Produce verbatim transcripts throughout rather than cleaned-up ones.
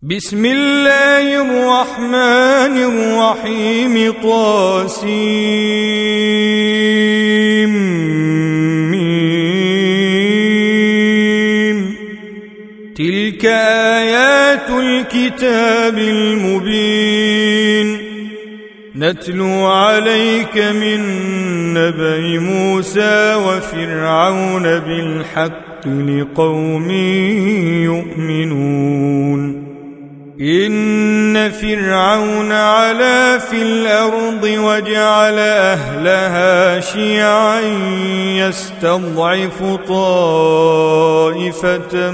بسم الله الرحمن الرحيم. طاسيم. تلك آيات الكتاب المبين. نتلو عليك من نبأ موسى وفرعون بالحق لقوم يؤمنون. إن فرعون علا في الأرض وجعل أهلها شيعا يستضعف طائفة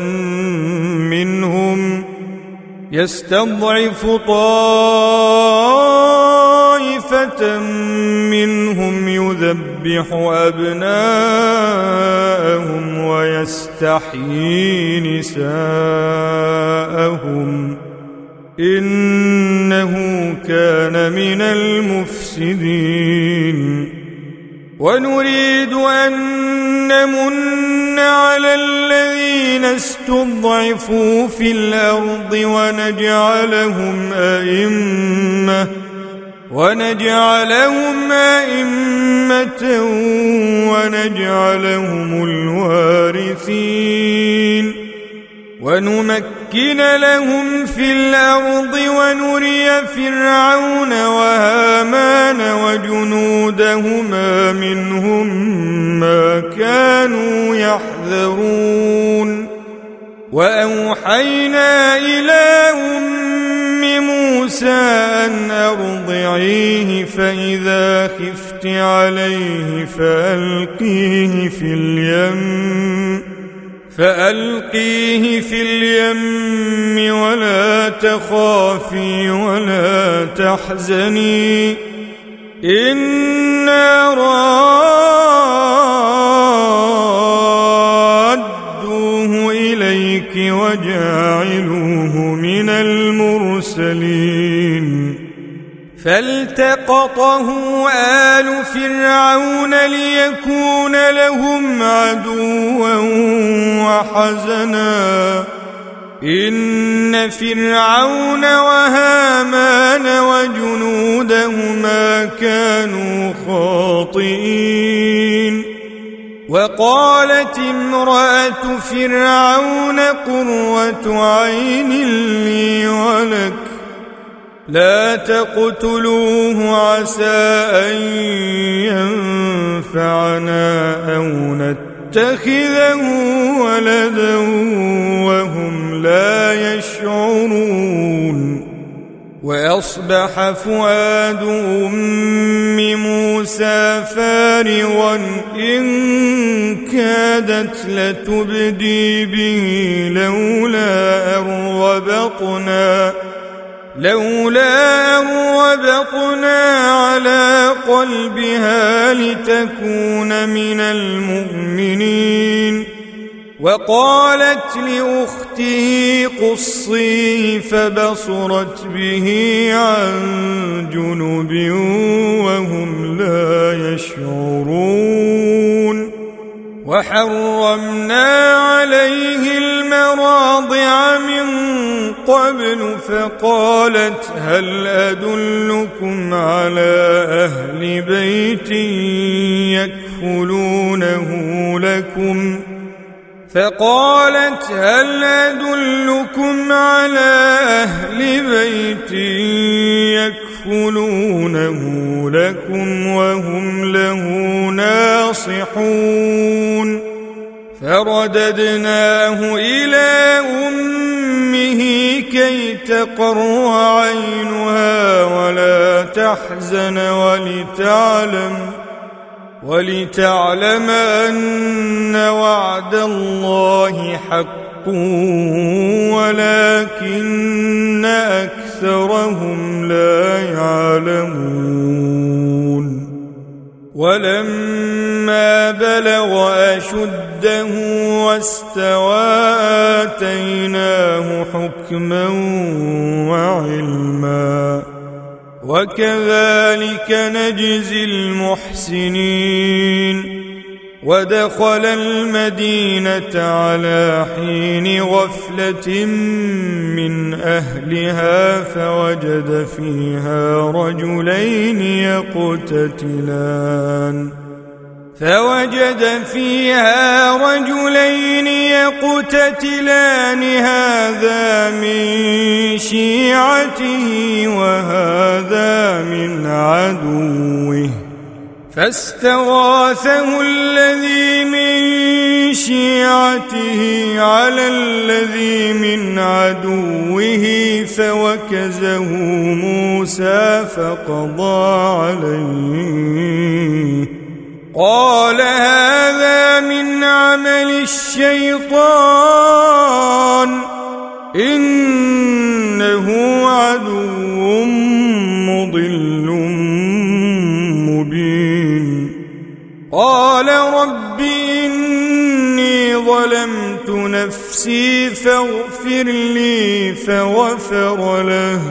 منهم يستضعف طائفة منهم يذبح أبناءهم ويستحيي نساءهم إنه كان من المفسدين. ونريد أن نمن على الذين استضعفوا في الأرض ونجعلهم أئمة ونجعلهم أئمة ونجعلهم الوارثين ونمكن لهم في الأرض ونري فرعون وهامان وجنودهما منهم ما كانوا يحذرون. وأوحينا إلى أم موسى أن أرضعيه فإذا خفت عليه فألقيه في اليم فألقيه في اليم ولا تخافي ولا تحزني إنا رادوه إليك وجاعلوه من المرسلين. فالتقطه آل فرعون ليكون لهم عدوا وحزنا إن فرعون وهامان وجنودهما كانوا خاطئين. وقالت امرأة فرعون قرة عين لي ولك لا تقتلوه عسى أن ينفعنا أو نتخذه ولدا وهم لا يشعرون. وأصبح فؤاد أم موسى فارغا إن كادت لتبدي به لولا أن ربطنا لولا أن ربطنا على قلبها لتكون من المؤمنين. وقالت لأخته قصيه فبصرت به عن جنب وهم لا يشعرون. وحرمنا عليه المراضع من قبل فقالت هل أدلكم على أهل بيت يكفلونه لكم فقالت هل أدلكم على أهل بيت يكفلونه لكم وهم له ناصحون. فرددناه إلى أمه كي تقر عينها ولا تحزن ولتعلم ولتعلم أن وعد الله حق ولكن أكثرهم لا يعلمون. ولما بلغ أشده واستوى آتيناه حكما وعلما وكذلك نجزي المحسنين. ودخل المدينة على حين غفلة من أهلها فوجد فيها رجلين يقتتلان فوجد فيها رجلين يقتتلان هذا من شيعته وهذا من عدوه فاستغاثه الذي من شيعته على الذي من عدوه فوكزه موسى فقضى عليه قال هذا من عمل الشيطان إنه عدو مضل مبين قال رب إني ظلمت نفسي فاغفر لي فغفر له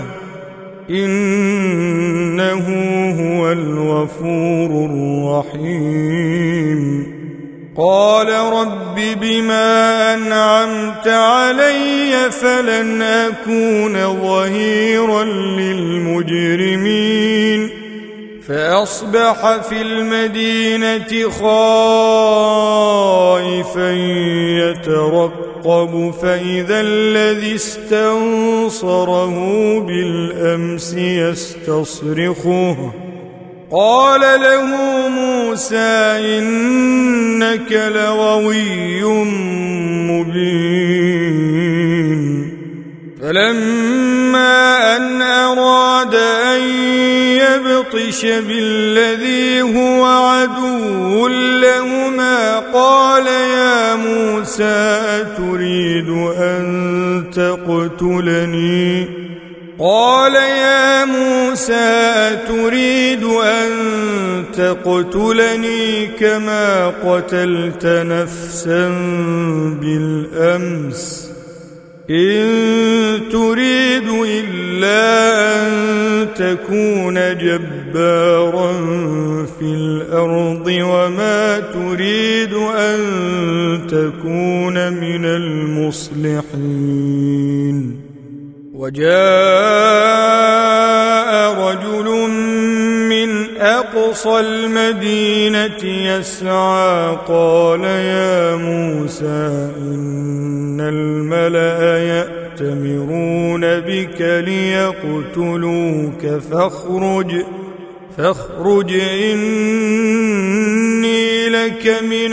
إنه هو الغفور الرحيم قال رب بما أنعمت علي فلن أكون ظهيرا للمجرمين فأصبح في المدينة خائفا يترقب فإذا الذي استنصره بالأمس يستصرخه قال له موسى إنك لغوي مبين فلما أن أراد أن يبطش بالذي هو عدو لهما قال يا موسى أتريد أن تقتلني قال يا موسى أتريد أن تقتلني كما قتلت نفسا بالأمس إن تريد إلا أن تكون جبارا في الأرض وما تريد أن تكون من المصلحين وجاء رجل من أقصى المدينة يسعى قال يا موسى إن الملأ يأتمرون بك ليقتلوك فاخرج فاخرج إني لك من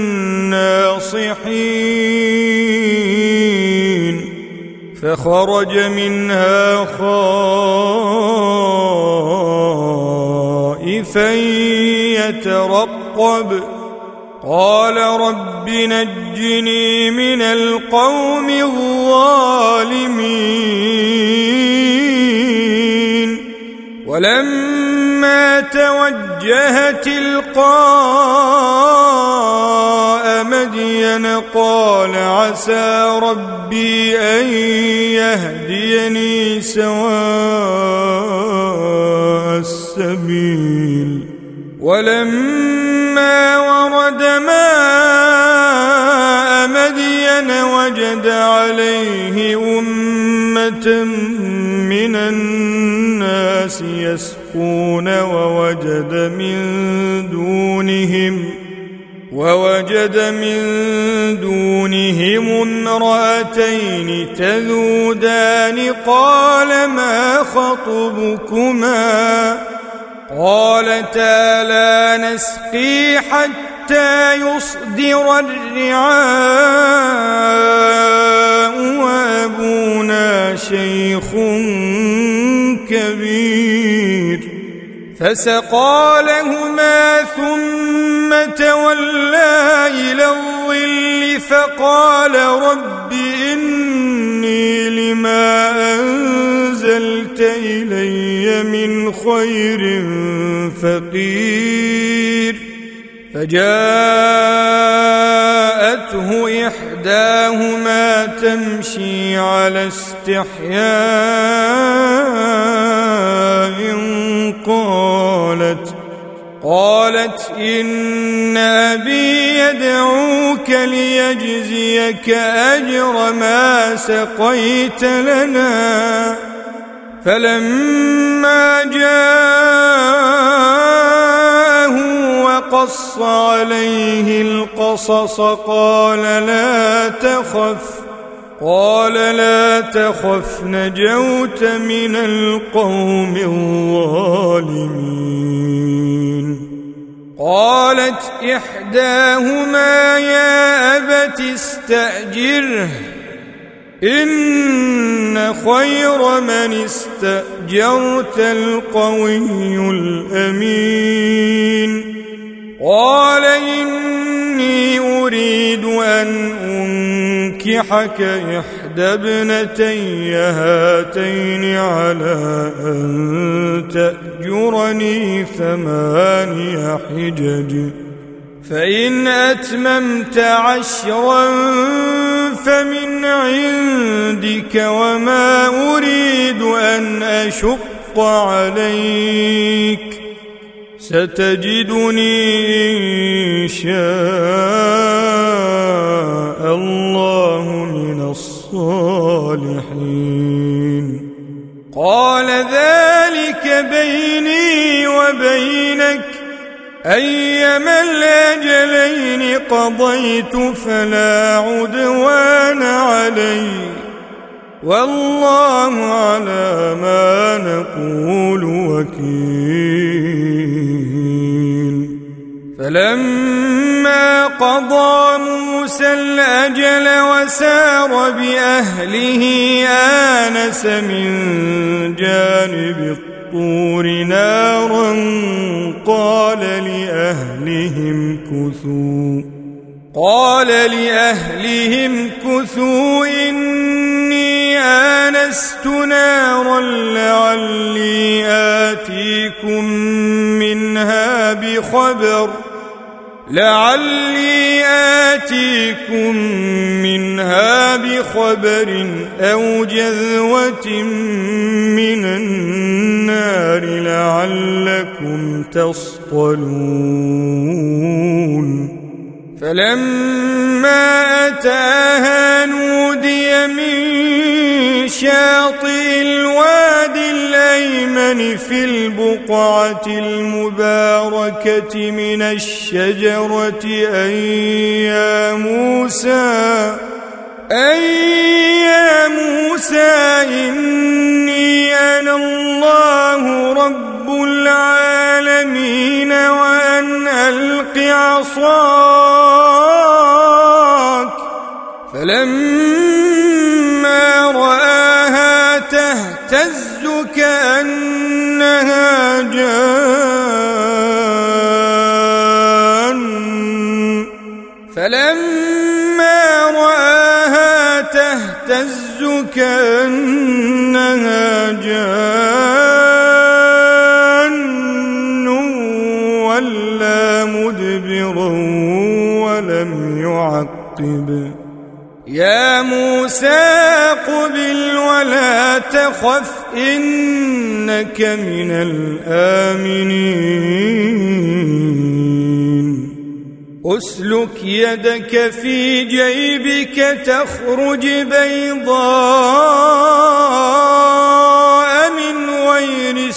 الناصحين فخرج منها خائفا يترقب قال رب نجني من القوم الظالمين ولما توجه تلقاء مدين قال عسى ربي أن يهديني سواء السبيل ولما ورد ماء مدين وجد عليه أمة من الناس يسقون ووجد من دونهم ووجد من دونهم امرأتين تذودان قال ما خطبكما قالتا لا نسقي حتى يصدر الرعاء وأبونا شيخ كبير فسقى لهما ثم تولى إلى الظل فقال رب إني لما أنزلت إلي من خير فقير فجاءته إحداهما تمشي على استحياء قالت قالت إن أبي يدعوك ليجزيك أجر ما سقيت لنا. فلما جاءه وقص عليه القصص قال لا تخف قال لا تخف نجوت من القوم الظالمين. قالت إحداهما يا أبت استأجره إن خير من استأجرت القوي الأمين. قال إني أريد أن أنكحك إحدى ابنتي هاتين على أن تأجرني ثماني حجج فإن أتممت عشرا فمن عندك وما أريد أن أشق عليك ستجدني إن شاء الله من الصالحين. قال ذلك بيني وبينك أيما الأجلين قضيت فلا عدوان علي والله على ما نقول وكيل. فلما قضى موسى الأجل وسار بأهله آنس من جانب الطور نارا قال لأهلهم كثوا قال لأهلهم كثوا إني آنست نارا لعلي آتيكم منها بخبر لعلي آتيكم منها بخبر أو جذوة من النار لعلكم تصطلون. فلما أتاها نودي من شاطئ الوادي الأيمن في البقعة المباركة من الشجرة أن يا موسى أن يا موسى إني أنا الله رب العالمين وأن ألق عصاك. فلما رآها تهتز كأنها جان فلما رآها تهتز كأنها جان ولا مدبرا ولم يعقب. يا موسى أقبل ولا تخف إنك من الآمنين. أسلك يدك في جيبك تخرج بيضاء من غير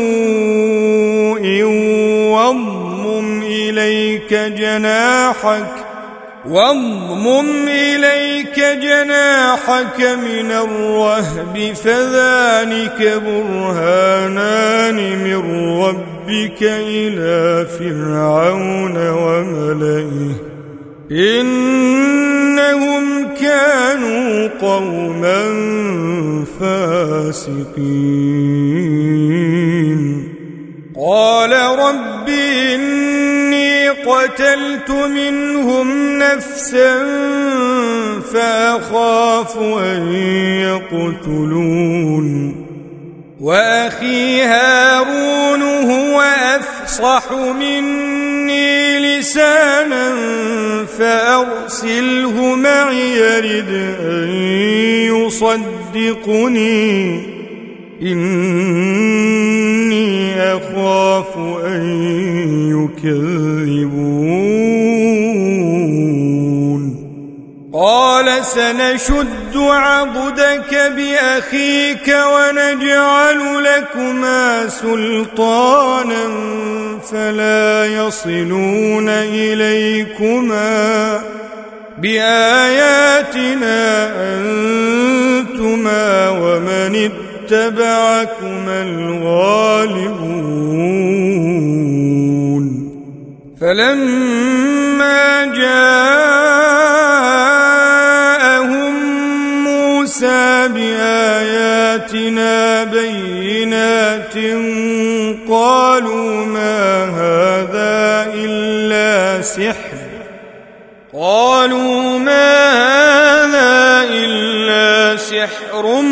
سوء واضمم إليك جناحك واضمم إليك جناحك من الرهب فذلك برهانان من ربك إلى فرعون وملئه إنهم كانوا قوما فاسقين. قال رب إني قتلت منهم نفسا فأخاف أن يقتلون وأخي هارون هو أفصح مني لسانا فأرسله معي يرد أن يصدقني إني أخاف أن يكذبون قال سنشد عضدك بأخيك ونجعل لكما سلطانا فلا يصلون إليكما بآياتنا أنتما ومن اتبعكما الغالبون فلما جاءهم موسى بآياتنا بينات قالوا ما هذا إلا سحر قالوا ما هذا إلا سحر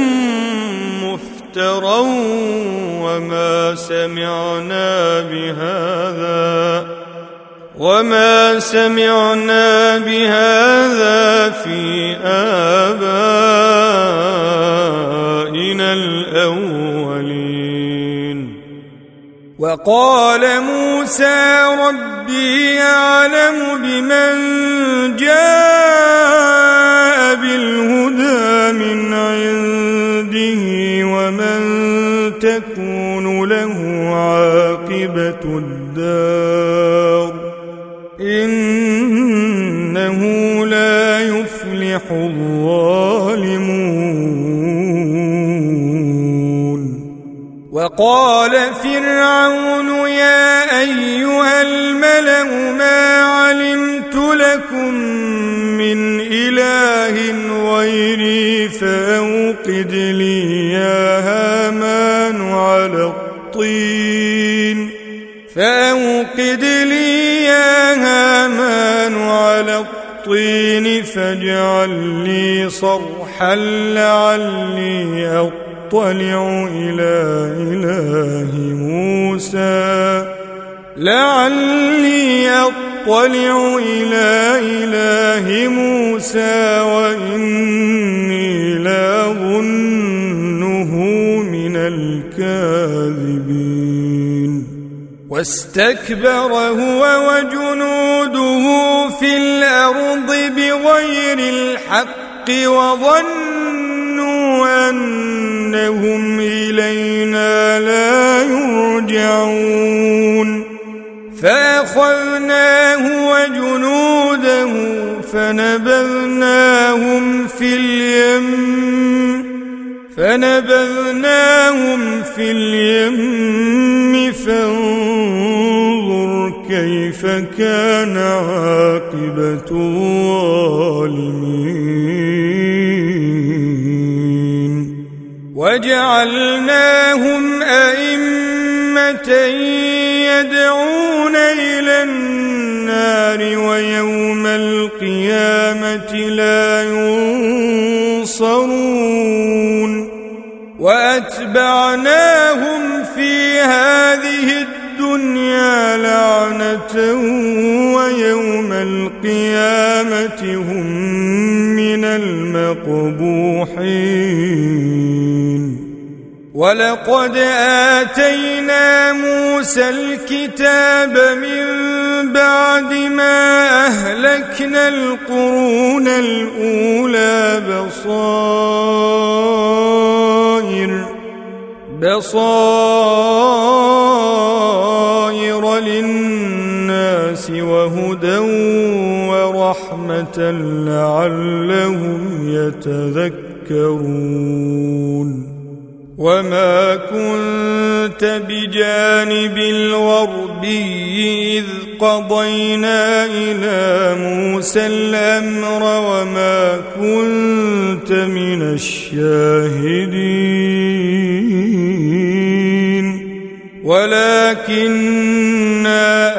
مفترى وما سمعنا بهذا وما سمعنا بهذا في آبائنا الأولين وقال موسى ربي يعلم بمن جاء بالهدى من عنده ومن تكون له عاقبة الدار إنه لا يفلح الظالمون وقال فرعون يا أيها الملأ ما علمت لكم من إله غيري فأوقد لي يا هامان على الطين فأوقد لي يا هامان على الطين فاجعل لي صرحا لعلي أطلع إلى إله موسى لعلي أطلع إلى إله موسى وإني لأظنه من الكاذبين واستكبر هو وجنوده في الأرض بغير الحق وظنوا أنهم إلينا لا يرجعون فأخذناه وجنوده فنبذناهم في اليم فنبذناهم في اليم فانظر كيف كان عاقبة الظالمين وجعلناهم أئمة يدعون إلى النار ويوم القيامة لا ينصرون وأتبعناهم في هذه الدنيا لعنة ويوم القيامة هم من المقبوحين ولقد آتينا موسى الكتاب من بعد ما أهلكنا القرون الأولى بصائر بصائر للناس وهدى ورحمة لعلهم يتذكرون وما كنت بجانب الغربي إذ قضينا إلى موسى الأمر وما كنت من الشاهدين ولكننا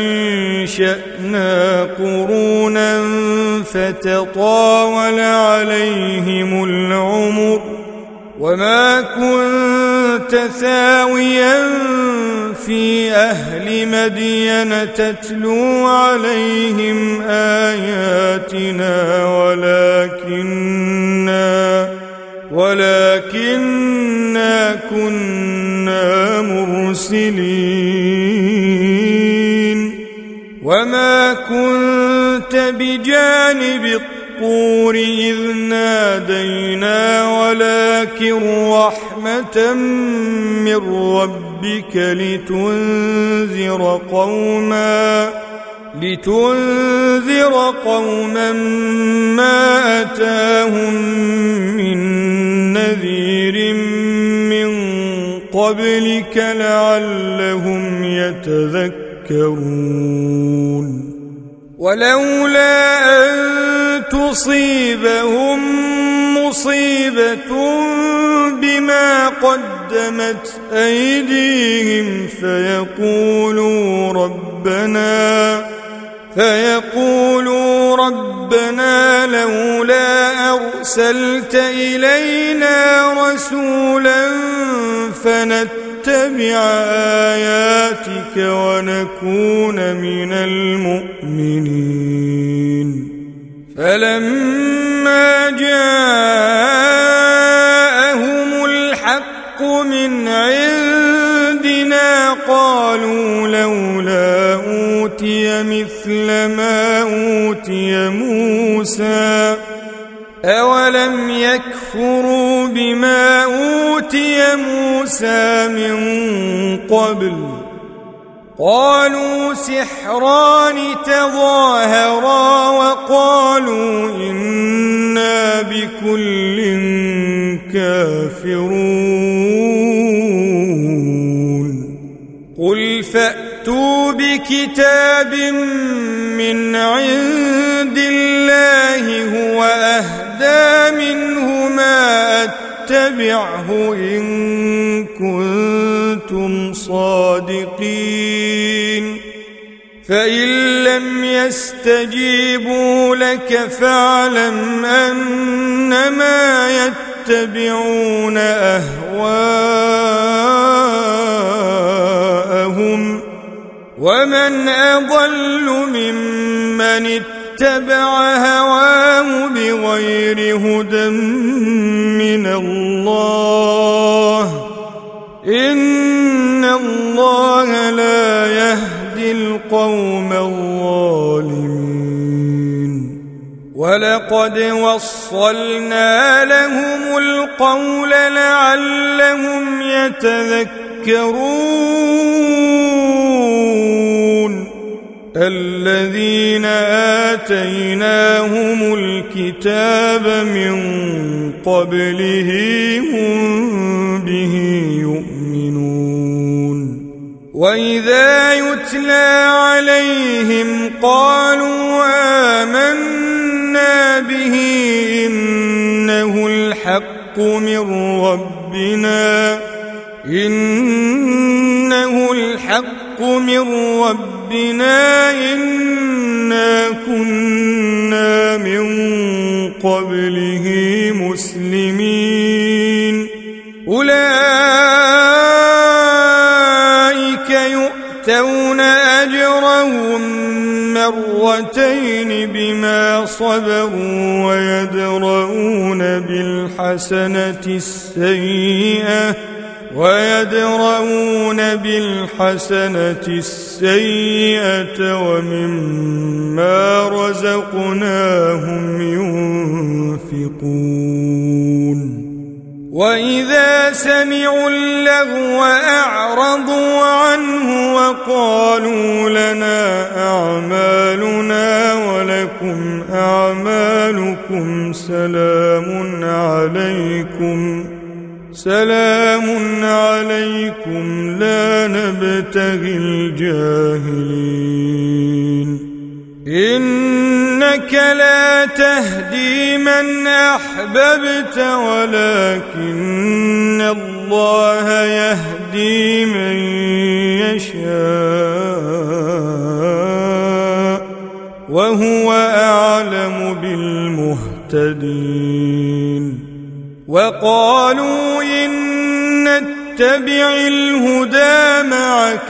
أنشأنا قرونا فتطاول عليهم العمر وما كنت ثاويا في أهل مدين تتلو عليهم آياتنا ولكننا ولكننا إنا كنا مرسلين وما كنت بجانب الطور إذ نادينا ولكن رحمة من ربك لتنذر قوما لتنذر قوما ما أتاهم من نذير من قبلك لعلهم يتذكرون ولولا أن تصيبهم مصيبة بما قدمت أيديهم فيقولوا ربنا فيقولوا ربنا لولا أرسلت إلينا رسولا فنتبع آياتك ونكون من المؤمنين فلما جاءهم الحق من عندنا قالوا لولا أوتي مثل ما أوتي موسى أولم يكفروا بما أوتي موسى من قبل قالوا سحران تظاهرا وقالوا إنا بكل كافرون قل فأتوا بكتاب من عند الله هو أهدى منه ما أتبعه إن كنتم صادقين فإن لم يستجيبوا لك فاعلم أنما يتبعون أهواءهم ومن أضل ممن اتبع هواه بغير هدى من الله إن الله لا يهدي القوم الظالمين ولقد وصلنا لهم القول لعلهم يتذكرون الذين آتيناهم الكتاب من قبله هم به يؤمنون وإذا يتلى عليهم قالوا آمنا به إنه الحق من ربنا إنه الحق من ربنا إنا كنا من قبله مسلمين أولئك يؤتون أجرهم مرتين بما صبروا ويدرؤون بالحسنة السيئة ويدرؤون بالحسنة السيئة ومما رزقناهم ينفقون وإذا سمعوا اللغو أعرضوا عنه وقالوا لنا أعمالنا ولكم أعمالكم سلام عليكم سلام عليكم لا نبتغي الجاهلين إنك لا تهدي من أحببت ولكن الله يهدي من يشاء وهو أعلم بالمهتدين وقالوا إن نتبع الهدى معك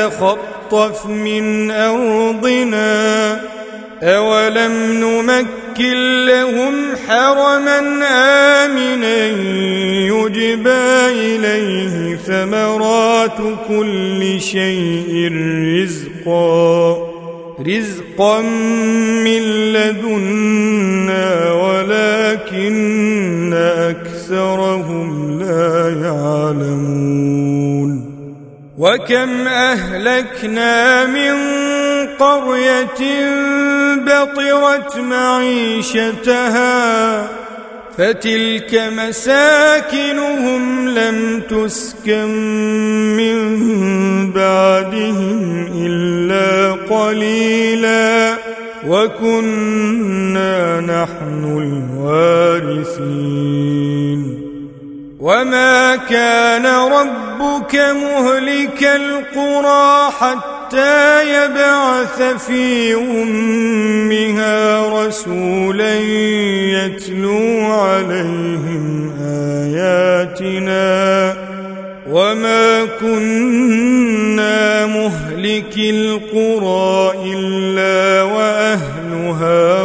نتخطف من أرضنا أولم نمكن نمكن لهم حرما آمنا يجبى إليه ثمرات كل شيء رزقا رزقا من لدنا ولكن أكثرهم لا يعلمون وكم أهلكنا من قرية بطرت معيشتها فتلك مساكنهم لم تسكن من بعدهم إلا قليلا وكنا نحن الوارثين وما كان ربك مهلك القرى حتى يبعث في أمها رسولا يتلو عليهم آياتنا وما كنا مهلك القرى إلا وأهلها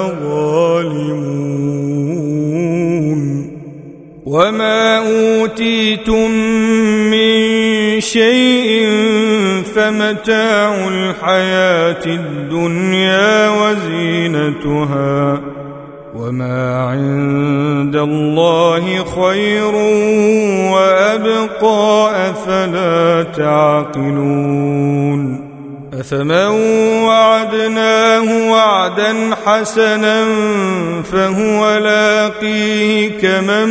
ظالمون وما أوتيتم من شيء فمتاع الحياة الدنيا وزينتها وما عند الله خير وأبقى أفلا تعقلون أفمن وعدناه وعدا حسنا فهو لاقيه كمن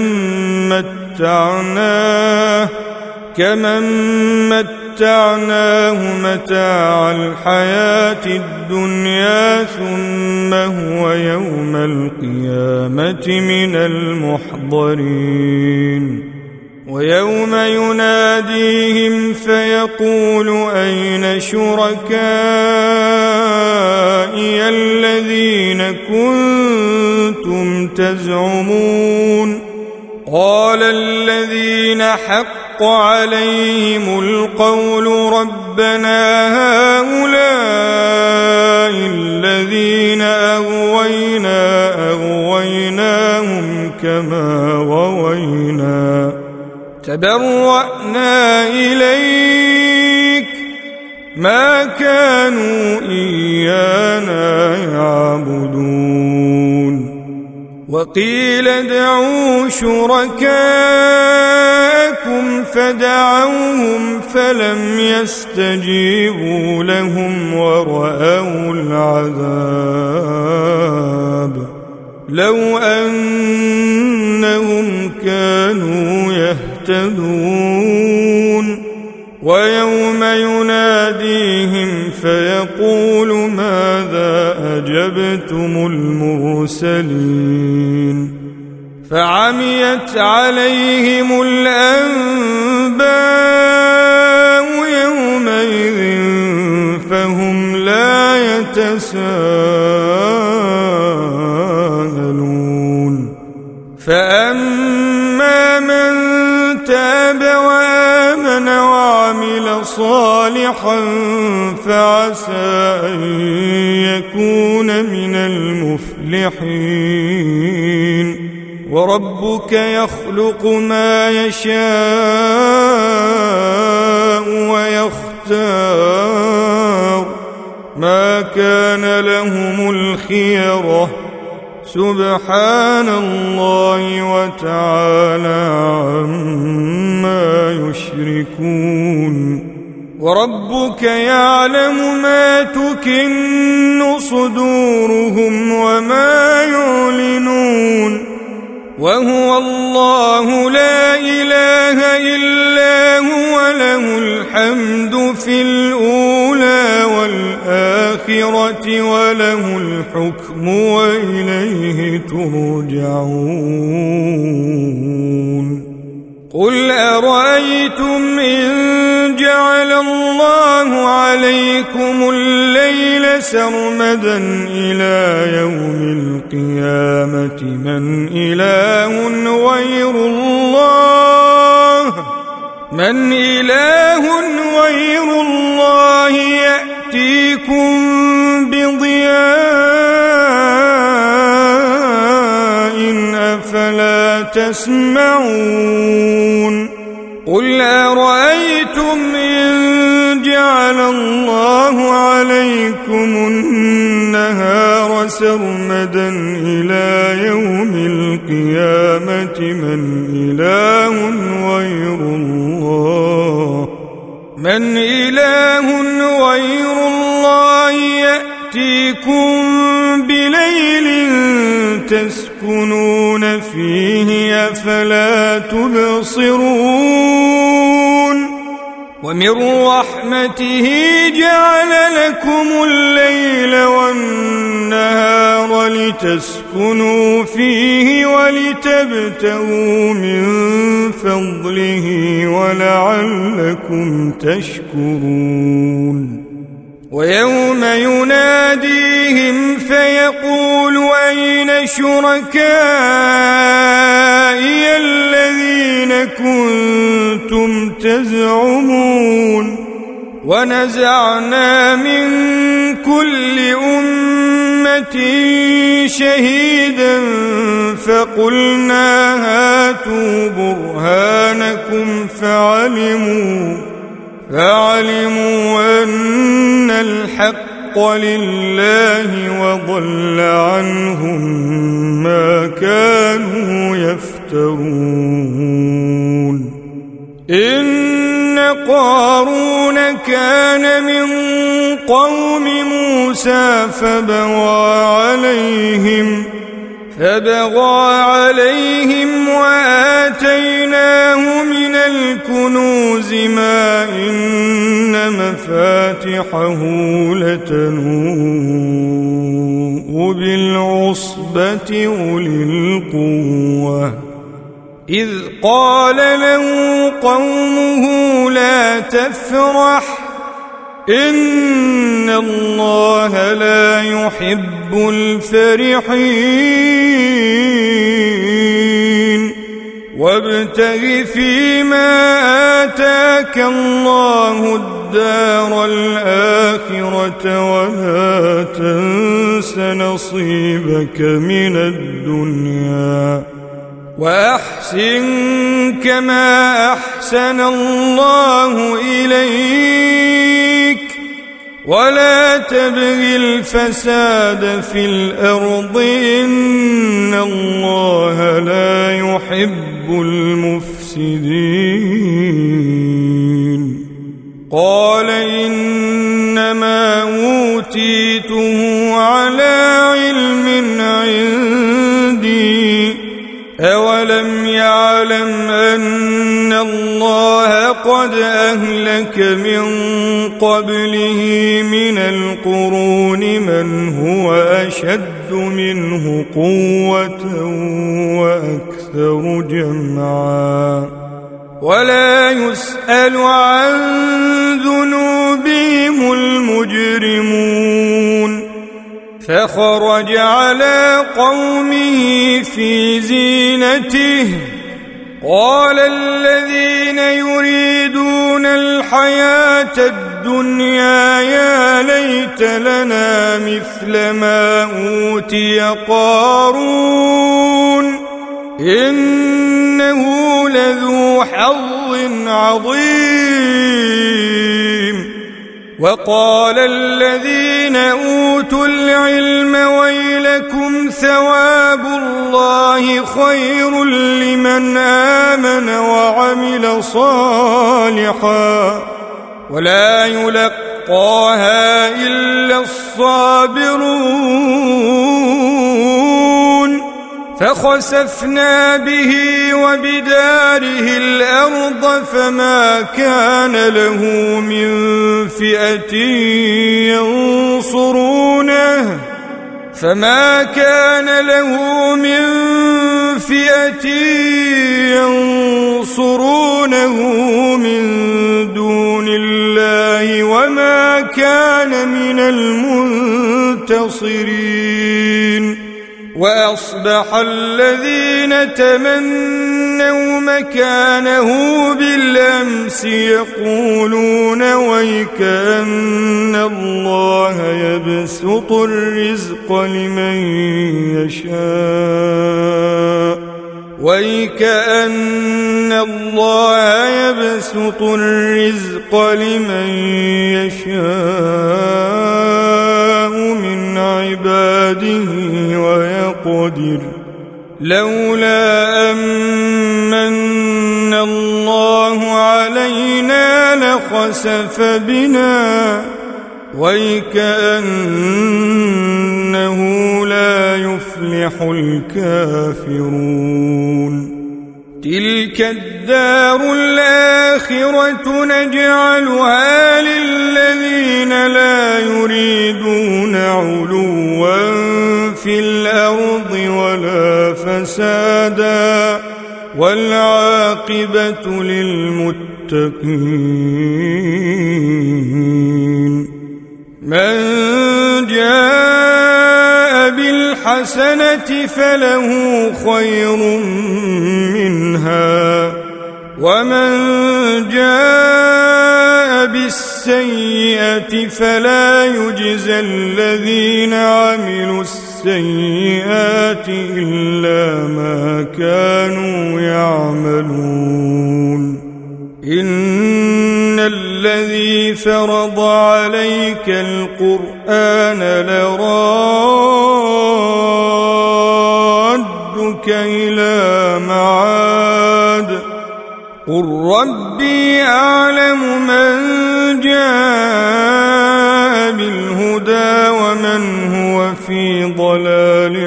متعناه كمن متعناه متاع الحياة الدنيا ثم هو يوم القيامة من المحضرين ويوم يناديهم فيقول أين شركائي الذين كنتم تزعمون قال الذين حق عليهم القول ربنا هؤلاء الذين أغوينا أغويناهم كما غوينا تبرأنا إليك ما كانوا إيانا يعبدون وقيل ادعوا شركاءكم فدعوهم فلم يستجيبوا لهم ورأوا العذاب لو أنهم كانوا يهتدون ويوم يناديهم فيقول ماذا أجبتم المرسلين فعميت عليهم الأنباء يومئذ فهم لا يتساءلون فأما من تاب وآمن وعمل صالحا فعسى أن يكون من المفلحين وربك يخلق ما يشاء ويختار ما كان لهم الخيرة سبحان الله وتعالى عما يشركون وربك يعلم ما تكن صدورهم وما يعلنون وهو الله لا إله إلا هو له الحمد في الأولى والآخرة وله الحكم وإليه ترجعون قل أرأيتم إن جعل الله عليكم الليل سرمدا إلى يوم القيامة من إله غير الله من إله غير الله يأتيكم بضياء تسمعون قل أرأيتم إن جعل الله عليكم النهار سرمدا إلى يوم القيامة من إله غير الله من إله غير الله يأتيكم بليل تسكنون فيه أفلا تبصرون ومن رحمته جعل لكم الليل والنهار لتسكنوا فيه ولتبتغوا من فضله ولعلكم تشكرون ويوم يناديهم فيقول أين شركائي الذين كنتم تزعمون ونزعنا من كل أمة شهيدا فقلنا هاتوا برهانكم فعلموا فعلموا أن الحق لله وضل عنهم ما كانوا يفترون إن قارون كان من قوم موسى فبغى عليهم فبغى عليهم وآتيناه من الكنوز ما إن مفاتحه لتنوء بالعصبة أولي القوة إذ قال له قومه لا تفرح إن الله لا يحب الفرحين وابتغ فيما آتاك الله الدار الآخرة ولا تنس نصيبك من الدنيا وأحسن كما أحسن الله إليك ولا تبغ الفساد في الأرض إن الله لا يحب المفسدين قال إنما أوتيته على علم عندي أولم يعلم أن الله قد أهلك من قبله من القرون من هو أشد منه قوة وأكثر جمعا ولا يسأل عن ذنوبهم المجرمون فخرج على قومه في زينته قال الذين يريدون الحياة الدنيا يا ليت لنا مثل ما أوتي قارون إنه لذو حظ عظيم وقال الذين أوتوا العلم ويلكم ثواب الله خير لمن آمن وعمل صالحا ولا يلقاها إلا الصابرون فخسفنا به وبداره الأرض فما كان له من فئة ينصرونه فما كان له من فئة ينصرونه من دون الله وما كان من المنتصرين وأصبح الذين تمنوا مكانه بالأمس يقولون ويكأن الله يبسط الرزق لمن يشاء وَيْكَأَنَّ اللَّهَ يَبْسُطُ الرِّزْقَ لِمَن يَشَاءُ مِنْ عِبَادِهِ وَيَقْدِرُ لَوْلَا أَمَّنَّ اللَّهُ عَلَيْنَا لَخَسَفَ بِنَا وَيْكَأَنَّهُ لَا يُفْلِحُ الْكَافِرُونَ تِلْكَ الدَّارُ الْآخِرَةُ نَجْعَلُهَا لِلَّذِينَ لَا يُرِيدُونَ عُلُوًّا فِي الْأَرْضِ وَلَا فَسَادًا وَالْعَاقِبَةُ لِلْمُتَّقِينَ مَنْ جَاءَ بِالْحَسَنَةِ فَلَهُ خَيْرٌ مِنْهَا وَمَنْ جَاءَ بِالسَّيِّئَةِ فَلَا يُجْزَى الَّذِينَ عَمِلُوا السَّيِّئَاتِ إِلَّا مَا كَانُوا يَعْمَلُونَ إِنَّ الَّذِي فَرَضَ عَلَيْكَ الْقُرْآنَ لَرَادُّكَ إِلَى مَعَادٍ قُلْ رَبِّي أَعْلَمُ مَنْ جَاءَ بِالْهُدَى وَمَنْ هُوَ فِي ضَلَالٍ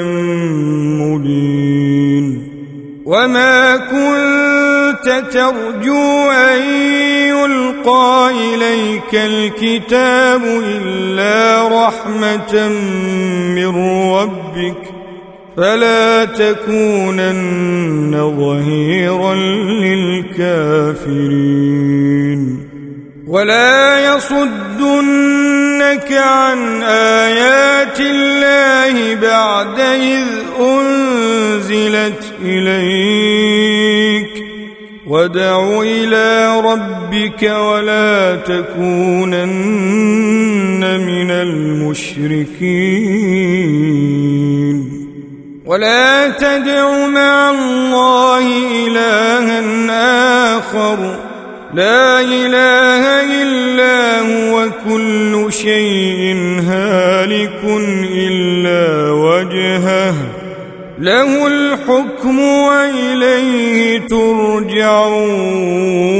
مُبِينٍ وَمَا كُنْتَ تَرْجُو أَنْ يُلْقَى إِلَيْكَ الْكِتَابُ إِلَّا رَحْمَةً مِّن رَّبِّكَ فَلَا تَكُونَنَّ ظَهِيرًا لِلْكَافِرِينَ وَلَا يَصُدُّنَّكَ عَنْ آيَاتِ اللَّهِ بَعْدَ إِذْ أُنْزِلَتْ إِلَيْكَ وَادْعُ إِلَى رَبِّكَ وَلَا تَكُونَنَّ مِنَ الْمُشْرِكِينَ وَلَا تَدْعُ مَعَ اللَّهِ إِلَٰهًا آخَرَ لَا إِلَٰهَ إِلَّا هُوَ كُلُّ شَيْءٍ هَالِكٌ إِلَّا وَجْهَهُ لَهُ الْحُكْمُ وَإِلَيْهِ تُرْجَعُونَ